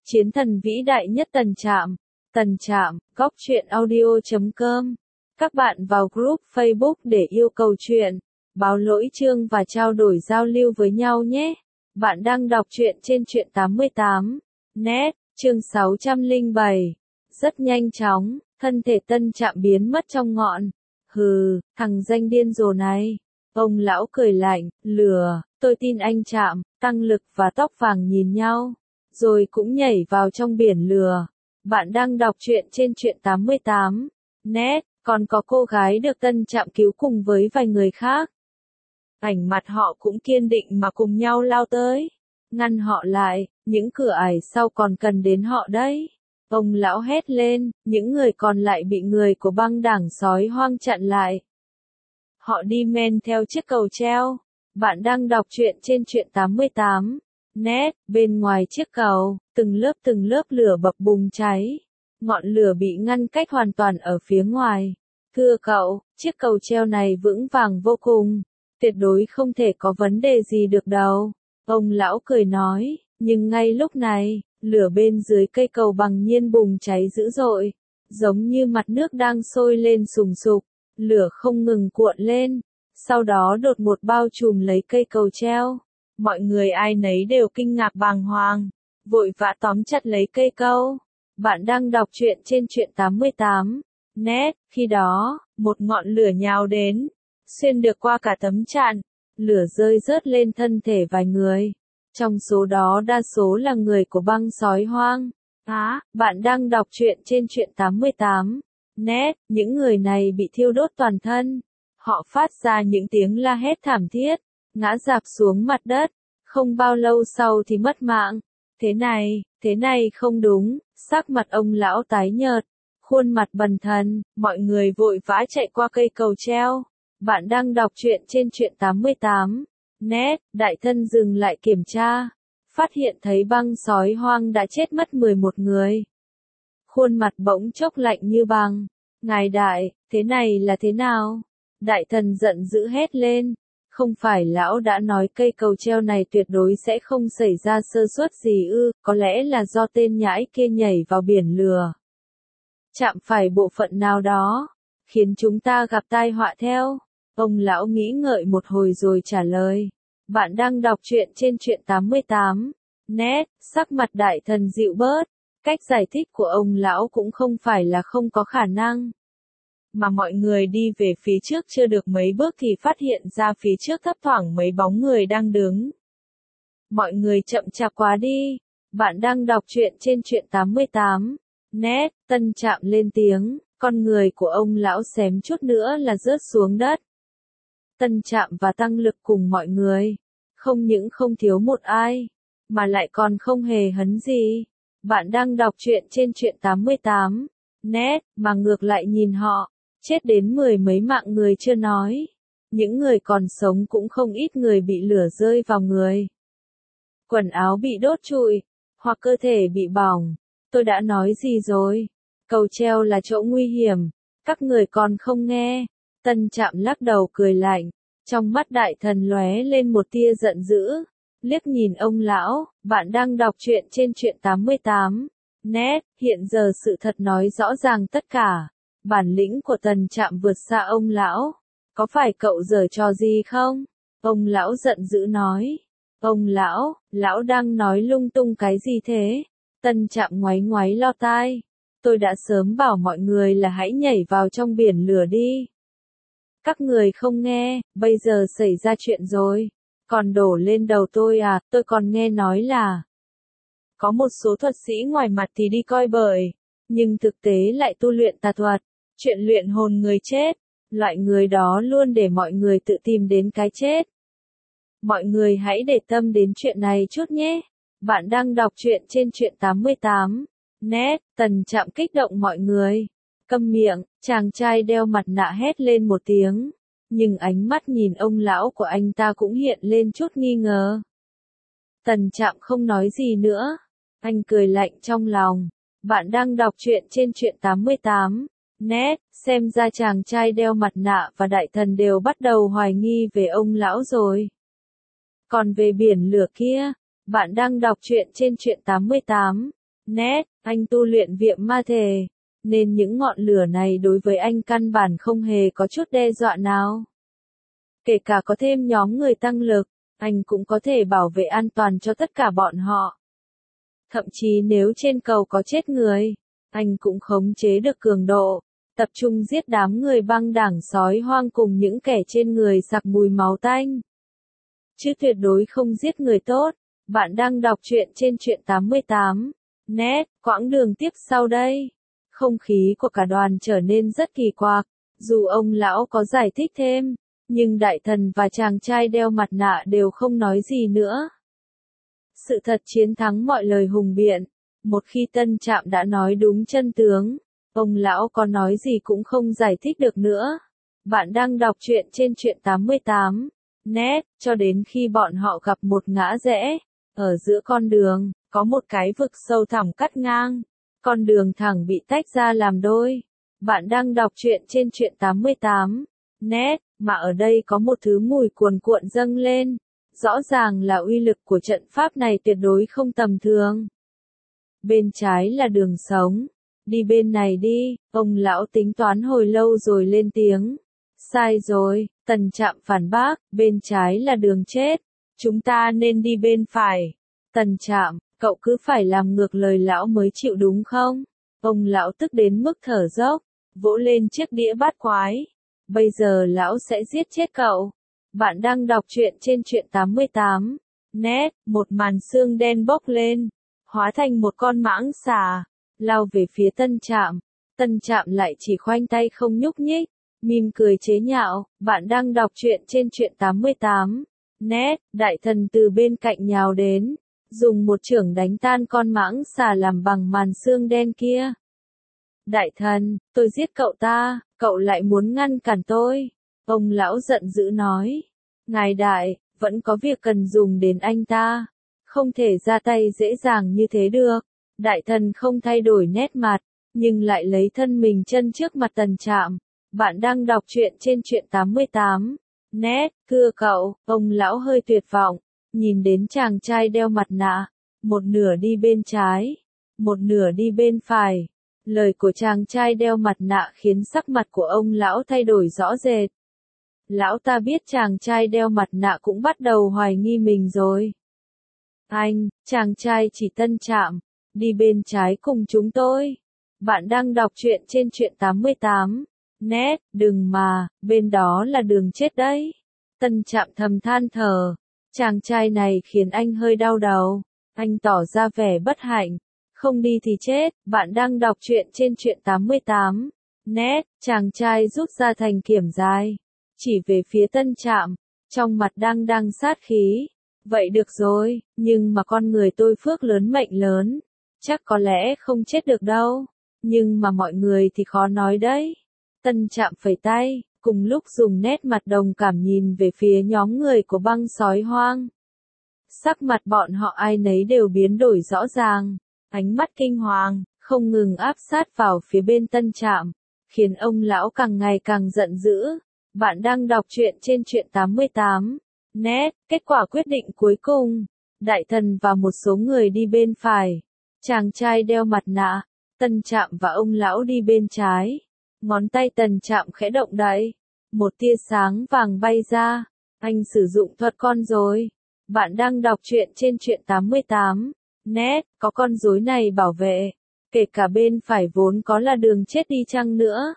Chiến thần vĩ đại nhất Tần Trạm, góc truyện audio.com. Các bạn vào group Facebook để yêu cầu truyện, báo lỗi chương và trao đổi giao lưu với nhau nhé. Bạn đang đọc truyện trên truyện 88. Net, chương 607. Rất nhanh chóng, thân thể Tân Trạm biến mất trong ngọn. Hừ, thằng danh điên rồ này. Ông lão cười lạnh, lừa, tôi tin anh Trạm. Tăng Lực và Tóc Vàng nhìn nhau, rồi cũng nhảy vào trong biển lừa. Bạn đang đọc truyện trên truyện 88. Net, còn có cô gái được Tân Trạm cứu cùng với vài người khác. Ảnh mặt họ cũng kiên định mà cùng nhau lao tới. Ngăn họ lại, những cửa ải sau còn cần đến họ đấy. Ông lão hét lên, những người còn lại bị người của băng đảng sói hoang chặn lại. Họ đi men theo chiếc cầu treo. Bạn đang đọc truyện trên truyện 88. Net, bên ngoài chiếc cầu, từng lớp lửa bập bùng cháy. Ngọn lửa bị ngăn cách hoàn toàn ở phía ngoài. Thưa cậu, chiếc cầu treo này vững vàng vô cùng. Tuyệt đối không thể có vấn đề gì được đâu. Ông lão cười nói, nhưng ngay lúc này, lửa bên dưới cây cầu bằng nhiên bùng cháy dữ dội. Giống như mặt nước đang sôi lên sùng sục. Lửa không ngừng cuộn lên. Sau đó đột ngột bao trùm lấy cây cầu treo. Mọi người ai nấy đều kinh ngạc bàng hoàng, vội vã tóm chặt lấy cây câu. Bạn đang đọc truyện trên truyện 88. Net, khi đó, một ngọn lửa nhào đến, xuyên được qua cả tấm chặn. Lửa rơi rớt lên thân thể vài người. Trong số đó đa số là người của băng sói hoang. Bạn đang đọc truyện trên truyện 88. Net, những người này bị thiêu đốt toàn thân. Họ phát ra những tiếng la hét thảm thiết, ngã rạp xuống mặt đất, không bao lâu sau thì mất mạng. Thế này không đúng, sắc mặt ông lão tái nhợt, khuôn mặt bần thần, mọi người vội vã chạy qua cây cầu treo. Bạn đang đọc truyện trên truyện 88. Net, đại thân dừng lại kiểm tra, phát hiện thấy băng sói hoang đã chết mất 11 người. Khuôn mặt bỗng chốc lạnh như băng. Ngài đại, thế này là thế nào? Đại thần giận dữ hét lên. Không phải lão đã nói cây cầu treo này tuyệt đối sẽ không xảy ra sơ suất gì ư, có lẽ là do tên nhãi kia nhảy vào biển lừa. Chạm phải bộ phận nào đó, khiến chúng ta gặp tai họa theo. Ông lão nghĩ ngợi một hồi rồi trả lời. Bạn đang đọc truyện trên truyện 88. Net, sắc mặt đại thần dịu bớt. Cách giải thích của ông lão cũng không phải là không có khả năng. Mà mọi người đi về phía trước chưa được mấy bước thì phát hiện ra phía trước thấp thoảng mấy bóng người đang đứng. Mọi người chậm chạp quá đi. Bạn đang đọc truyện trên truyện 88. Net, Tân Trạm lên tiếng, con người của ông lão xém chút nữa là rớt xuống đất. Tân Trạm và Tăng Lực cùng mọi người, không những không thiếu một ai, mà lại còn không hề hấn gì. Bạn đang đọc truyện trên truyện 88. Net, mà ngược lại nhìn họ. Chết đến 10 mấy mạng người chưa nói. Những người còn sống cũng không ít người bị lửa rơi vào người. Quần áo bị đốt trụi, hoặc cơ thể bị bỏng. Tôi đã nói gì rồi? Cầu treo là chỗ nguy hiểm. Các người còn không nghe. Tân Trạm lắc đầu cười lạnh. Trong mắt đại thần lóe lên một tia giận dữ. Liếc nhìn ông lão, bạn đang đọc truyện trên truyện 88. Net, hiện giờ sự thật nói rõ ràng tất cả. Bản lĩnh của Tân Trạm vượt xa ông lão. Có phải cậu giở trò gì không? Ông lão giận dữ nói. Ông lão đang nói lung tung cái gì thế? Tân Trạm ngoáy ngoáy lo tai. Tôi đã sớm bảo mọi người là hãy nhảy vào trong biển lửa đi. Các người không nghe, bây giờ xảy ra chuyện rồi. Còn đổ lên đầu tôi à, tôi còn nghe nói là có một số thuật sĩ ngoài mặt thì đi coi bời, nhưng thực tế lại tu luyện tà thuật. Chuyện luyện hồn người chết, loại người đó luôn để mọi người tự tìm đến cái chết. Mọi người hãy để tâm đến chuyện này chút nhé. Bạn đang đọc truyện trên truyện 88. Net, Tân Trạm kích động mọi người. Câm miệng, chàng trai đeo mặt nạ hét lên một tiếng. Nhưng ánh mắt nhìn ông lão của anh ta cũng hiện lên chút nghi ngờ. Tân Trạm không nói gì nữa. Anh cười lạnh trong lòng. Bạn đang đọc truyện trên truyện 88. Net, xem ra chàng trai đeo mặt nạ và đại thần đều bắt đầu hoài nghi về ông lão rồi. Còn về biển lửa kia, bạn đang đọc truyện trên truyện 88. Nét, anh tu luyện việm ma thể, nên những ngọn lửa này đối với anh căn bản không hề có chút đe dọa nào. Kể cả có thêm nhóm người tăng lực, anh cũng có thể bảo vệ an toàn cho tất cả bọn họ. Thậm chí nếu trên cầu có chết người, anh cũng khống chế được cường độ, tập trung giết đám người băng đảng sói hoang cùng những kẻ trên người sặc mùi máu tanh. Chứ tuyệt đối không giết người tốt. Bạn đang đọc truyện trên truyện 88. Net, quãng đường tiếp sau đây. Không khí của cả đoàn trở nên rất kỳ quặc, dù ông lão có giải thích thêm, nhưng đại thần và chàng trai đeo mặt nạ đều không nói gì nữa. Sự thật chiến thắng mọi lời hùng biện, một khi Tân Trạm đã nói đúng chân tướng, ông lão có nói gì cũng không giải thích được nữa. Bạn đang đọc truyện trên truyện 88. Net, cho đến khi bọn họ gặp một ngã rẽ, ở giữa con đường, có một cái vực sâu thẳm cắt ngang. Con đường thẳng bị tách ra làm đôi. Bạn đang đọc truyện trên truyện 88. Net, mà ở đây có một thứ mùi cuồn cuộn dâng lên. Rõ ràng là uy lực của trận pháp này tuyệt đối không tầm thường. Bên trái là đường sống. Đi bên này đi, ông lão tính toán hồi lâu rồi lên tiếng. Sai rồi, Tần Trạm phản bác, bên trái là đường chết. Chúng ta nên đi bên phải. Tần Trạm, cậu cứ phải làm ngược lời lão mới chịu đúng không? Ông lão tức đến mức thở dốc, vỗ lên chiếc đĩa bát quái. Bây giờ lão sẽ giết chết cậu. Bạn đang đọc truyện trên truyện 88. Net, một màn xương đen bốc lên, hóa thành một con mãng xà, lao về phía Tân Trạm. Tân Trạm lại chỉ khoanh tay không nhúc nhích, mỉm cười chế nhạo. Bạn đang đọc truyện trên truyện 88. Net, đại thần từ bên cạnh nhào đến, dùng một chưởng đánh tan con mãng xà làm bằng màn xương đen kia. Đại thần, tôi giết cậu ta, cậu lại muốn ngăn cản tôi. Ông lão giận dữ nói. Ngài đại, vẫn có việc cần dùng đến anh ta. Không thể ra tay dễ dàng như thế được. Đại thần không thay đổi nét mặt, nhưng lại lấy thân mình chân trước mặt Tần Trạm. Bạn đang đọc truyện trên truyện 88. Net, thưa cậu, ông lão hơi tuyệt vọng, nhìn đến chàng trai đeo mặt nạ, một nửa đi bên trái, một nửa đi bên phải. Lời của chàng trai đeo mặt nạ khiến sắc mặt của ông lão thay đổi rõ rệt. Lão ta biết chàng trai đeo mặt nạ cũng bắt đầu hoài nghi mình rồi. Anh, chàng trai chỉ Tân Trạm, đi bên trái cùng chúng tôi. Bạn đang đọc truyện trên truyện 88. Net, đừng mà, bên đó là đường chết đấy. Tân Trạm thầm than thở. Chàng trai này khiến anh hơi đau đầu. Anh tỏ ra vẻ bất hạnh. Không đi thì chết. Bạn đang đọc truyện trên truyện 88. Net, chàng trai rút ra thành kiểm dài, chỉ về phía Tân Trạm, trong mặt đang sát khí. Vậy được rồi, nhưng mà con người tôi phước lớn mệnh lớn, chắc có lẽ không chết được đâu. Nhưng mà mọi người thì khó nói đấy. Tân Trạm phẩy tay, cùng lúc dùng nét mặt đồng cảm nhìn về phía nhóm người của băng sói hoang. Sắc mặt bọn họ ai nấy đều biến đổi rõ ràng, ánh mắt kinh hoàng, không ngừng áp sát vào phía bên Tân Trạm, khiến ông lão càng ngày càng giận dữ. Bạn đang đọc truyện trên truyện 88. Net, kết quả quyết định cuối cùng. Đại thần và một số người đi bên phải. Chàng trai đeo mặt nạ, Tân Trạm và ông lão đi bên trái. Ngón tay Tần Trạm khẽ động đậy. Một tia sáng vàng bay ra. Anh sử dụng thuật con rối. Bạn đang đọc truyện trên truyện 88. Net, có con rối này bảo vệ. Kể cả bên phải vốn có là đường chết đi chăng nữa.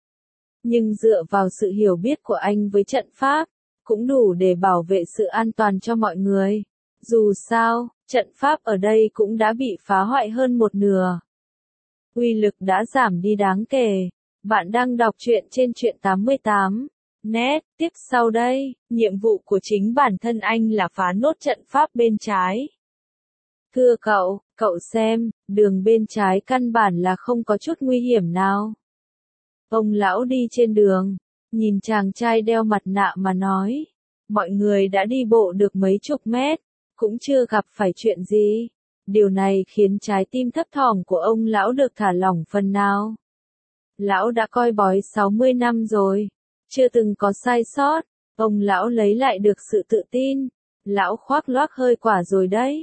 Nhưng dựa vào sự hiểu biết của anh với trận pháp, cũng đủ để bảo vệ sự an toàn cho mọi người. Dù sao, trận pháp ở đây cũng đã bị phá hoại hơn một nửa. Uy lực đã giảm đi đáng kể. Bạn đang đọc truyện trên truyện 88. Net, tiếp sau đây, nhiệm vụ của chính bản thân anh là phá nốt trận pháp bên trái. Thưa cậu xem, đường bên trái căn bản là không có chút nguy hiểm nào. Ông lão đi trên đường, nhìn chàng trai đeo mặt nạ mà nói. Mọi người đã đi bộ được mấy chục mét, cũng chưa gặp phải chuyện gì. Điều này khiến trái tim thấp thỏm của ông lão được thả lỏng phần nào. Lão đã coi bói 60 năm rồi, chưa từng có sai sót. Ông lão lấy lại được sự tự tin. Lão khoác lác hơi quả rồi đấy.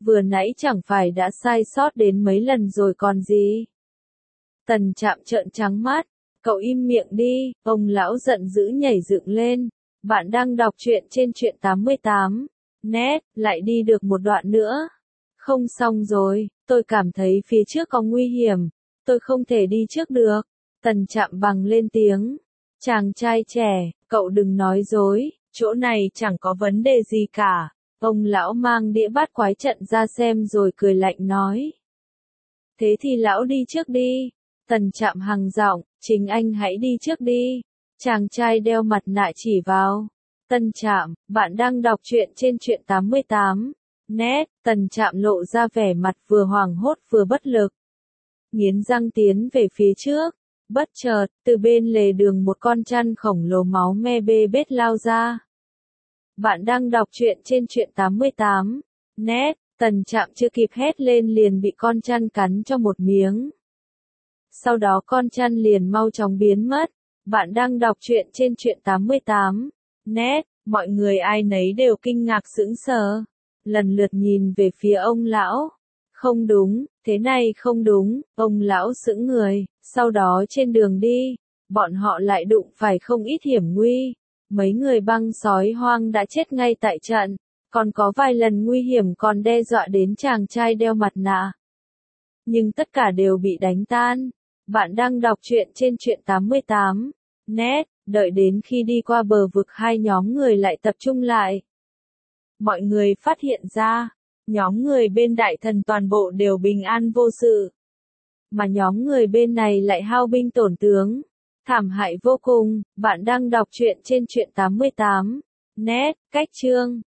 vừa nãy chẳng phải đã sai sót đến mấy lần rồi còn gì. Tần Trạm trợn trắng mắt, cậu im miệng đi, ông lão giận dữ nhảy dựng lên. Bạn đang đọc truyện trên truyện 88. Net, lại đi được một đoạn nữa. Không xong rồi, tôi cảm thấy phía trước có nguy hiểm, tôi không thể đi trước được. Tần Trạm bằng lên tiếng. Chàng trai trẻ, cậu đừng nói dối, chỗ này chẳng có vấn đề gì cả. Ông lão mang đĩa bát quái trận ra xem rồi cười lạnh nói. Thế thì lão đi trước đi. Tần Trạm hằng giọng, chính anh hãy đi trước đi. Chàng trai đeo mặt nạ chỉ vào. Tần Trạm, bạn đang đọc truyện trên truyện 88. Net, Tần Trạm lộ ra vẻ mặt vừa hoảng hốt vừa bất lực. Nghiến răng tiến về phía trước. Bất chợt, từ bên lề đường một con chăn khổng lồ máu me bê bết lao ra. Bạn đang đọc truyện trên truyện 88. Net, Tần Trạm chưa kịp hét lên liền bị con chăn cắn cho một miếng. Sau đó con chăn liền mau chóng biến mất. Bạn đang đọc truyện trên truyện 88. Net, mọi người ai nấy đều kinh ngạc sững sờ. Lần lượt nhìn về phía ông lão. Không đúng, thế này không đúng, ông lão sững người. Sau đó trên đường đi, bọn họ lại đụng phải không ít hiểm nguy. Mấy người băng sói hoang đã chết ngay tại trận. Còn có vài lần nguy hiểm còn đe dọa đến chàng trai đeo mặt nạ. Nhưng tất cả đều bị đánh tan. Bạn đang đọc truyện trên truyện 88. Net, đợi đến khi đi qua bờ vực hai nhóm người lại tập trung lại. Mọi người phát hiện ra, nhóm người bên đại thần toàn bộ đều bình an vô sự. Mà nhóm người bên này lại hao binh tổn tướng. Thảm hại vô cùng. Bạn đang đọc truyện trên truyện 88. Net, cách chương.